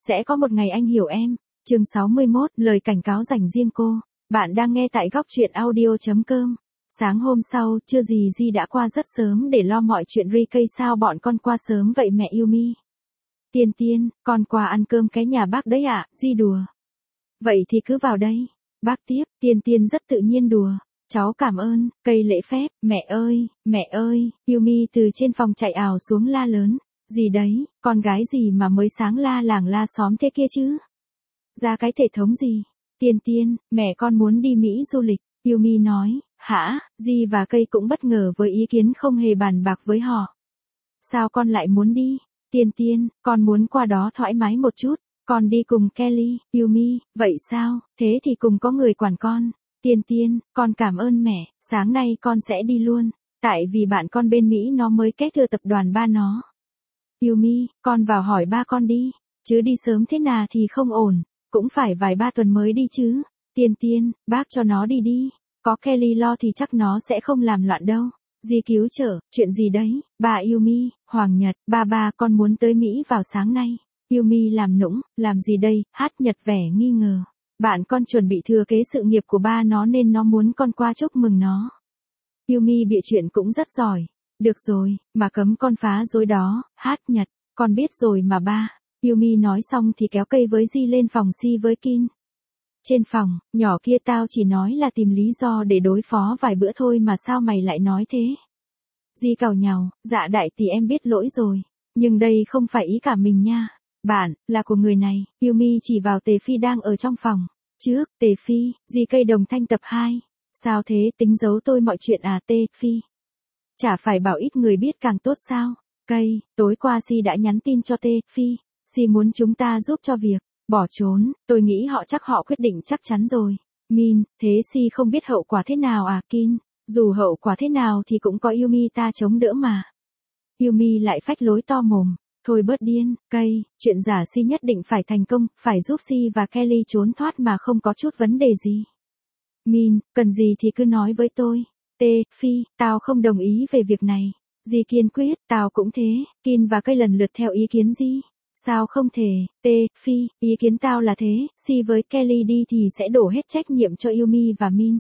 Sẽ có một ngày anh hiểu em. Chương 61, lời cảnh cáo dành riêng cô. Bạn đang nghe tại góc truyện audio.com. Sáng hôm sau, chưa gì Di đã qua rất sớm để lo mọi chuyện Rikei. Sao bọn con qua sớm vậy mẹ Yumi? Tiên Tiên, con qua ăn cơm cái nhà bác đấy ạ, Di đùa. Vậy thì cứ vào đây. Bác tiếp, Tiên Tiên rất tự nhiên đùa. Cháu cảm ơn, cây lễ phép, mẹ ơi, Yumi từ trên phòng chạy ào xuống la lớn. Gì đấy, con gái gì mà mới sáng la làng la xóm thế kia chứ? Ra cái thể thống gì? Tiên Tiên, mẹ con muốn đi Mỹ du lịch, Yumi nói. Hả? Di và cây cũng bất ngờ với ý kiến không hề bàn bạc với họ. Sao con lại muốn đi? Tiên Tiên, con muốn qua đó thoải mái một chút, con đi cùng Kelly. Yumi, vậy sao, thế thì cùng có người quản con. Tiên Tiên, con cảm ơn mẹ, sáng nay con sẽ đi luôn, tại vì bạn con bên Mỹ nó mới kế thừa tập đoàn ba nó. Yumi, con vào hỏi ba con đi, chứ đi sớm thế nào thì không ổn, cũng phải vài ba tuần mới đi chứ. Tiên Tiên, bác cho nó đi đi, có Kelly lo thì chắc nó sẽ không làm loạn đâu. Di cứu trợ, chuyện gì đấy, bà Yumi, Hoàng Nhật, ba con muốn tới Mỹ vào sáng nay. Yumi làm nũng, làm gì đây, Hát Nhật vẻ nghi ngờ. Bạn con chuẩn bị thừa kế sự nghiệp của ba nó nên nó muốn con qua chúc mừng nó. Yumi bịa chuyện cũng rất giỏi. Được rồi, mà cấm con phá dối đó, Hát Nhật, con biết rồi mà ba. Yumi nói xong thì kéo cây với Di lên phòng Si với Kin. Trên phòng, nhỏ kia tao chỉ nói là tìm lý do để đối phó vài bữa thôi mà sao mày lại nói thế? Di càu nhàu, dạ đại tỷ em biết lỗi rồi, nhưng đây không phải ý cả mình nha. Bạn, là của người này, Yumi chỉ vào Tề Phi đang ở trong phòng. Trước, Tề Phi, Di cây đồng thanh tập 2. Sao thế, tính giấu tôi mọi chuyện à Tề Phi? Chả phải bảo ít người biết càng tốt sao? Cây, tối qua Si đã nhắn tin cho Tề Phi, Si muốn chúng ta giúp cho việc bỏ trốn, tôi nghĩ họ quyết định chắc chắn rồi. Min, thế Si không biết hậu quả thế nào à Kin? Dù hậu quả thế nào thì cũng có Yumi ta chống đỡ mà. Yumi lại phách lối to mồm. Thôi bớt điên, cây, chuyện giả Si nhất định phải thành công, phải giúp Si và Kelly trốn thoát mà không có chút vấn đề gì. Min, cần gì thì cứ nói với tôi. Tề Phi, tao không đồng ý về việc này. Di kiên quyết, tao cũng thế. Kin và cây lần lượt theo ý kiến Di. Sao không thể, Tề Phi, ý kiến tao là thế, Si với Kelly đi thì sẽ đổ hết trách nhiệm cho Yumi và Min.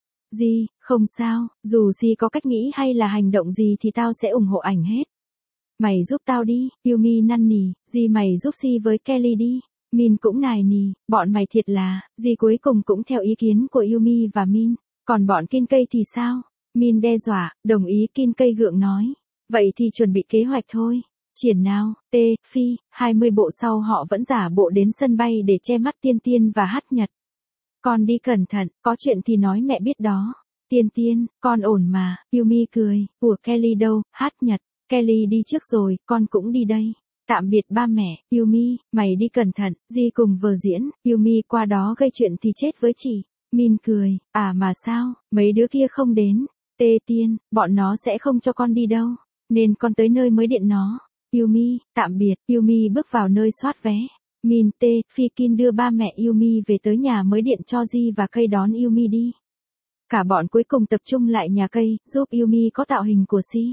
Di, không sao, dù Si có cách nghĩ hay là hành động gì thì tao sẽ ủng hộ ảnh hết. Mày giúp tao đi, Yumi năn nỉ, Di mày giúp Si với Kelly đi. Min cũng nài nỉ, bọn mày thiệt là, Di cuối cùng cũng theo ý kiến của Yumi và Min. Còn bọn Kin cây thì sao? Min đe dọa, đồng ý Kin cây gượng nói. Vậy thì chuẩn bị kế hoạch thôi. Triển nào, Tề Phi, 20 bộ sau họ vẫn giả bộ đến sân bay để che mắt Tiên Tiên và Hát Nhật. Con đi cẩn thận, có chuyện thì nói mẹ biết đó. Tiên Tiên, con ổn mà, Yumi cười, của Kelly đâu, Hát Nhật. Kelly đi trước rồi, con cũng đi đây. Tạm biệt ba mẹ, Yumi, mày đi cẩn thận, Di cùng vở diễn, Yumi qua đó gây chuyện thì chết với chị. Min cười, à mà sao, mấy đứa kia không đến. Tề Tiên, bọn nó sẽ không cho con đi đâu, nên con tới nơi mới điện nó. Yumi, tạm biệt, Yumi bước vào nơi soát vé. Min Tề Phi Kin đưa ba mẹ Yumi về tới nhà mới điện cho Di và cây đón Yumi đi. Cả bọn cuối cùng tập trung lại nhà cây, giúp Yumi có tạo hình của Si.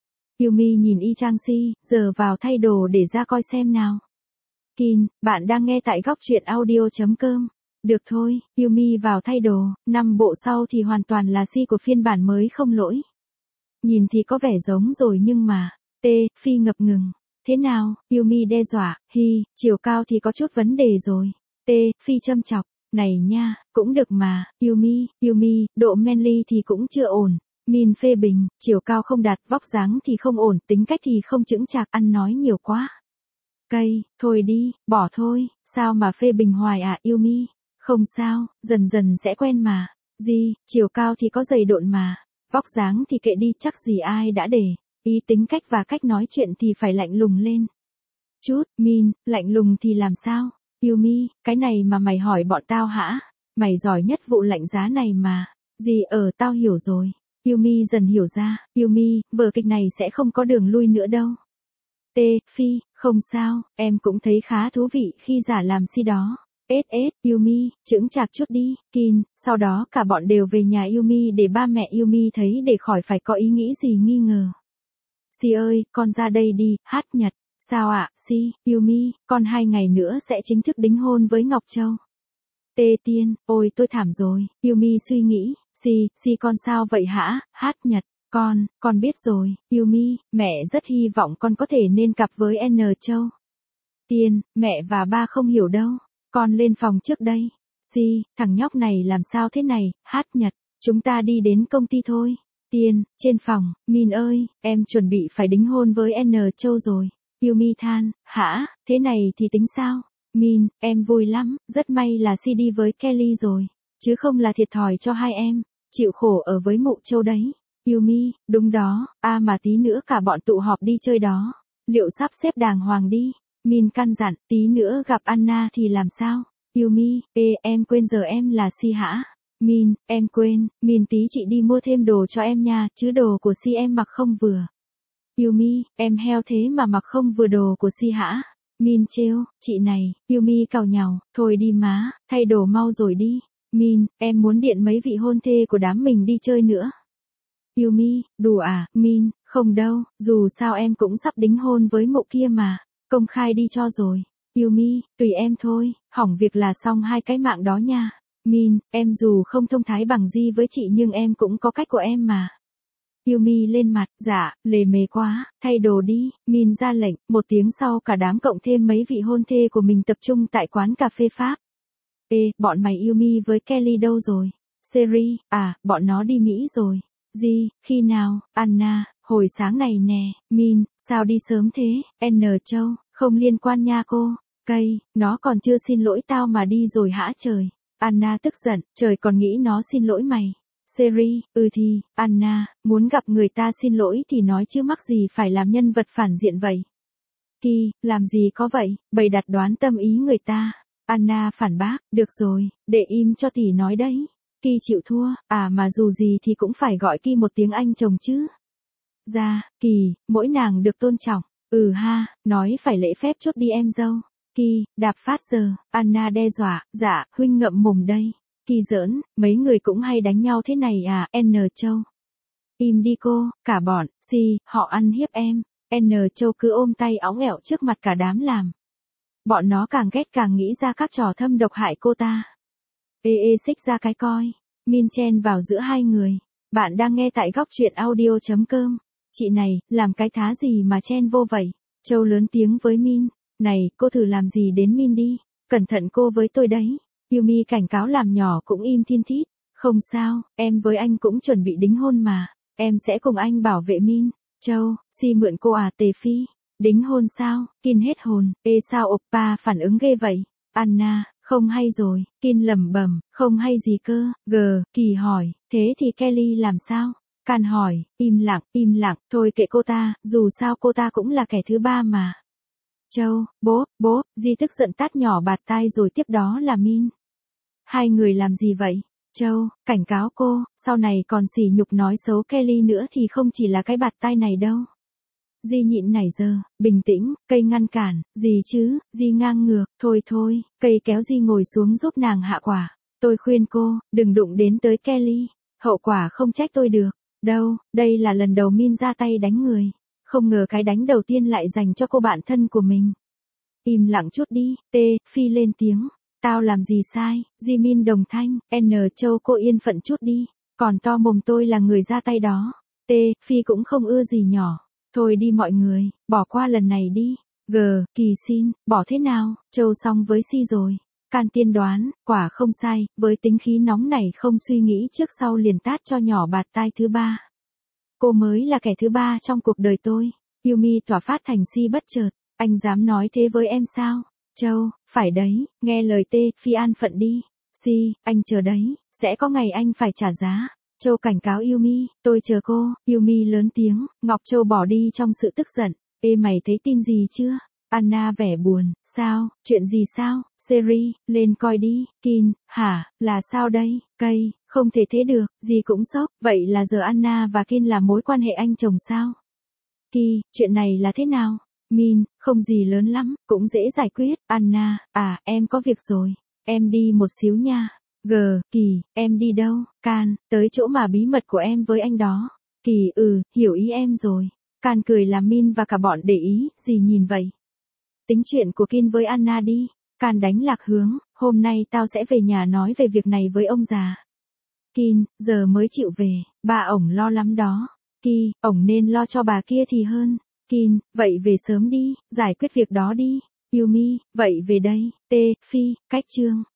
Yumi nhìn y chang Si, giờ vào thay đồ để ra coi xem nào. Kin, bạn đang nghe tại góc truyện audio.com. Được thôi, Yumi vào thay đồ, 5 bộ sau thì hoàn toàn là Si của phiên bản mới không lỗi. Nhìn thì có vẻ giống rồi nhưng mà, Tề Phi ngập ngừng. Thế nào, Yumi đe dọa, chiều cao thì có chút vấn đề rồi. Tề Phi châm chọc, này nha, cũng được mà, Yumi, độ manly thì cũng chưa ổn. Min phê bình, chiều cao không đạt, vóc dáng thì không ổn, tính cách thì không chững chạc, ăn nói nhiều quá. Cây, thôi đi, bỏ thôi, sao mà phê bình hoài à Yumi? Không sao, dần dần sẽ quen mà. Di, chiều cao thì có dày độn mà. Vóc dáng thì kệ đi, chắc gì ai đã để. Ý tính cách và cách nói chuyện thì phải lạnh lùng lên chút. Min, lạnh lùng thì làm sao? Yumi, cái này mà mày hỏi bọn tao hả? Mày giỏi nhất vụ lạnh giá này mà. Di tao hiểu rồi. Yumi dần hiểu ra, Yumi, vở kịch này sẽ không có đường lui nữa đâu. Tề Phi, không sao, em cũng thấy khá thú vị khi giả làm Si đó. Yumi, chững chạc chút đi, Kin, sau đó cả bọn đều về nhà Yumi để ba mẹ Yumi thấy để khỏi phải có ý nghĩ gì nghi ngờ. Si ơi, con ra đây đi, Hát Nhật. Sao ạ, Si, Yumi, con 2 ngày nữa sẽ chính thức đính hôn với Ngọc Châu. Tê Tiên, ôi tôi thảm rồi, Yumi suy nghĩ, Si con sao vậy hả, Hát Nhật, con biết rồi, Yumi, mẹ rất hy vọng con có thể nên cặp với N Châu. Tiên, mẹ và ba không hiểu đâu, con lên phòng trước đây. Si, thằng nhóc này làm sao thế này, Hát Nhật, chúng ta đi đến công ty thôi. Tiên, trên phòng, Min ơi, em chuẩn bị phải đính hôn với N Châu rồi. Yumi than, hả, thế này thì tính sao? Min, em vui lắm, rất may là Si đi với Kelly rồi, chứ không là thiệt thòi cho hai em, chịu khổ ở với mụ Châu đấy. Yumi, đúng đó, mà tí nữa cả bọn tụ họp đi chơi đó, liệu sắp xếp đàng hoàng đi. Min căn dặn, tí nữa gặp Anna thì làm sao? Yumi, em quên giờ em là Si hả? Min, em quên, Min tí chị đi mua thêm đồ cho em nha, chứ đồ của Si em mặc không vừa. Yumi, em heo thế mà mặc không vừa đồ của Si hả? Min trêu, chị này, Yumi càu nhàu, thôi đi má, thay đồ mau rồi đi. Min, em muốn điện mấy vị hôn thê của đám mình đi chơi nữa. Yumi, đùa à, Min, không đâu, dù sao em cũng sắp đính hôn với mụ kia mà, công khai đi cho rồi. Yumi, tùy em thôi, hỏng việc là xong hai cái mạng đó nha. Min, em dù không thông thái bằng Di với chị nhưng em cũng có cách của em mà. Yumi lên mặt, dạ, lề mề quá, thay đồ đi, Min ra lệnh, 1 tiếng sau cả đám cộng thêm mấy vị hôn thê của mình tập trung tại quán cà phê Pháp. Bọn mày Yumi với Kelly đâu rồi? Seri, bọn nó đi Mỹ rồi. Di, khi nào? Anna, hồi sáng này nè. Min, sao đi sớm thế? N Châu, không liên quan nha cô. Cây, nó còn chưa xin lỗi tao mà đi rồi hả trời. Anna tức giận, trời còn nghĩ nó xin lỗi mày. Seri, thì, Anna, muốn gặp người ta xin lỗi thì nói chứ mắc gì phải làm nhân vật phản diện vậy. Ki, làm gì có vậy, bày đặt đoán tâm ý người ta. Anna phản bác, được rồi, để im cho tỷ nói đấy. Ki chịu thua, mà dù gì thì cũng phải gọi Ki một tiếng anh chồng chứ. Ra, Kỳ, mỗi nàng được tôn trọng. Ha, nói phải lễ phép chốt đi em dâu. Ki, đạp phát giờ, Anna đe dọa, dạ, huynh ngậm mồm đây. Ki giỡn, mấy người cũng hay đánh nhau thế này à, N Châu. Im đi cô, cả bọn, Si, họ ăn hiếp em. N Châu cứ ôm tay óng ẻo trước mặt cả đám làm. Bọn nó càng ghét càng nghĩ ra các trò thâm độc hại cô ta. Xích ra cái coi. Min chen vào giữa hai người. Bạn đang nghe tại góc truyện audio.com. Chị này, làm cái thá gì mà chen vô vậy? Châu lớn tiếng với Min. Này, cô thử làm gì đến Min đi. Cẩn thận cô với tôi đấy. Yumi cảnh cáo làm nhỏ cũng im thiên thít. Không sao, em với anh cũng chuẩn bị đính hôn mà. Em sẽ cùng anh bảo vệ Min. Châu, Si mượn cô Tề Phi. Đính hôn sao? Kin hết hồn. Sao oppa phản ứng ghê vậy? Anna, không hay rồi. Kin lẩm bẩm, không hay gì cơ. Kỳ hỏi, thế thì Kelly làm sao? Can hỏi, im lặng, thôi kệ cô ta, dù sao cô ta cũng là kẻ thứ ba mà. Châu, bố, Di tức giận tát nhỏ bạt tai rồi tiếp đó là Min. Hai người làm gì vậy? Châu, cảnh cáo cô, sau này còn sỉ nhục nói xấu Kelly nữa thì không chỉ là cái bạt tai này đâu. Di nhịn nảy giờ, bình tĩnh, cây ngăn cản, gì chứ, Di ngang ngược, thôi, cây kéo Di ngồi xuống giúp nàng hạ quả. Tôi khuyên cô, đừng đụng đến tới Kelly, hậu quả không trách tôi được. Đâu, đây là lần đầu Min ra tay đánh người. Không ngờ cái đánh đầu tiên lại dành cho cô bạn thân của mình. Im lặng chút đi, Phi lên tiếng. Tao làm gì sai, Di Min đồng thanh, N Châu cô yên phận chút đi. Còn to mồm tôi là người ra tay đó. Phi cũng không ưa gì nhỏ. Thôi đi mọi người, bỏ qua lần này đi. Kỳ xin, bỏ thế nào, Châu xong với Si rồi. Can tiên đoán, quả không sai, với tính khí nóng này không suy nghĩ trước sau liền tát cho nhỏ bạt tai thứ ba. Cô mới là kẻ thứ ba trong cuộc đời tôi. Yumi tỏa phát thành Si bất chợt, anh dám nói thế với em sao? Châu, phải đấy, nghe lời Phi an phận đi. Si, anh chờ đấy, sẽ có ngày anh phải trả giá. Châu cảnh cáo Yumi, tôi chờ cô. Yumi lớn tiếng, Ngọc Châu bỏ đi trong sự tức giận. Mày thấy tin gì chưa? Anna vẻ buồn, sao, chuyện gì sao? Seri, lên coi đi. Kin, hả, là sao đây? Cây, không thể thế được, gì cũng sốc, vậy là giờ Anna và Kin là mối quan hệ anh chồng sao? Ki, chuyện này là thế nào? Min, không gì lớn lắm, cũng dễ giải quyết. Anna, em có việc rồi, em đi một xíu nha. Kỳ, em đi đâu? Can, tới chỗ mà bí mật của em với anh đó. Kỳ, hiểu ý em rồi. Can cười làm Min và cả bọn để ý, gì nhìn vậy? Tính chuyện của Kin với Anna đi. Can đánh lạc hướng, hôm nay tao sẽ về nhà nói về việc này với ông già. Kin, giờ mới chịu về, ba ổng lo lắm đó. Ki, ổng nên lo cho bà kia thì hơn. Kin, vậy về sớm đi, giải quyết việc đó đi. Yumi, vậy về đây. T, Phi, cách chương.